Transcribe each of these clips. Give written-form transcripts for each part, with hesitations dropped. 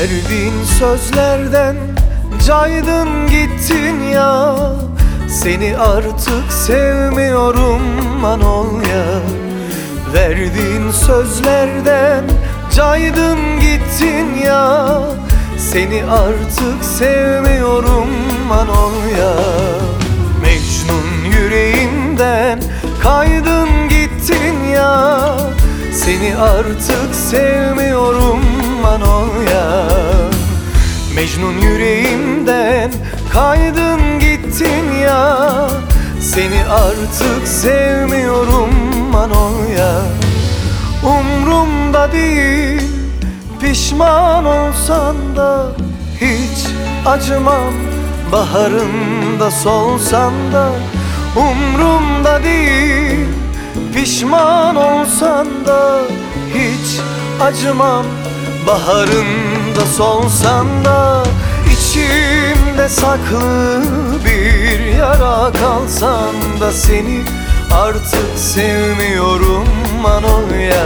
Verdiğin sözlerden caydın gittin ya. Seni artık sevmiyorum Manolya. Verdiğin sözlerden caydın gittin ya. Seni artık sevmiyorum Manolya. Mecnun yüreğimden kaydın gittin ya. Seni artık sevmiyorum Manolya. Mecnun yüreğimden kaydın gittin ya. Seni artık sevmiyorum Manolya. Umrumda değil, pişman olsan da hiç acımam. Baharında solsan da umrumda değil, pişman olsan da hiç acımam. Baharında solsan da içimde saklı bir yara kalsan da seni artık sevmiyorum Manolya.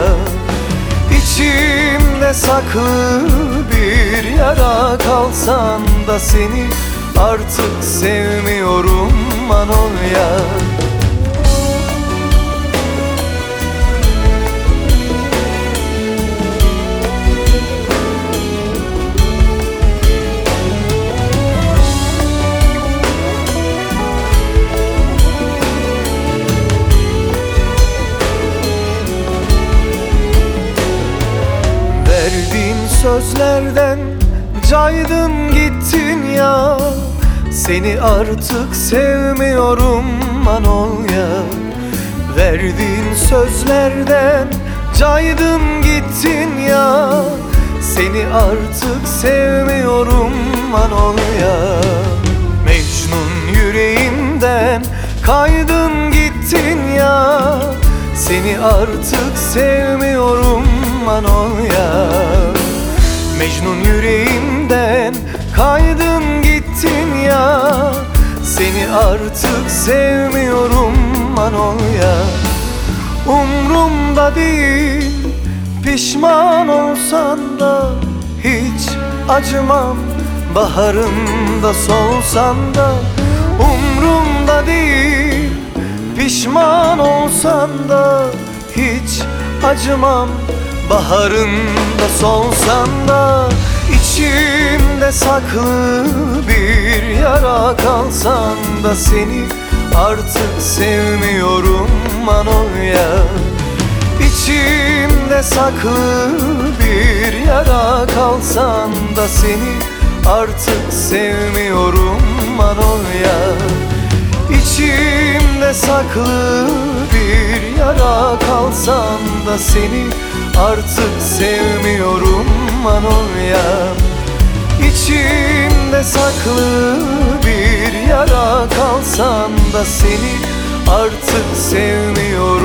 İçimde saklı bir yara kalsan da seni artık sevmiyorum Manolya. Verdiğin sözlerden caydın gittin ya. Seni artık sevmiyorum Manolya. Verdiğin sözlerden caydın gittin ya. Seni artık sevmiyorum Manolya. Mecnun yüreğimden kaydın gittin ya. Seni artık sevmiyorum Manolya. Mecnun yüreğimden kaydın gittin ya. Seni artık sevmiyorum Manolya. Umrumda değil, pişman olsan da hiç acımam. Baharında solsan da umrumda değil, pişman olsan da hiç acımam. Baharında solsan da içimde saklı bir yara kalsan da seni artık sevmiyorum Manolya. İçimde saklı bir yara kalsan da seni artık sevmiyorum Manolya. İçimde saklı bir yara kalsan da seni artık sevmiyorum Manolya. İçimde saklı bir yara kalsan da seni artık sevmiyorum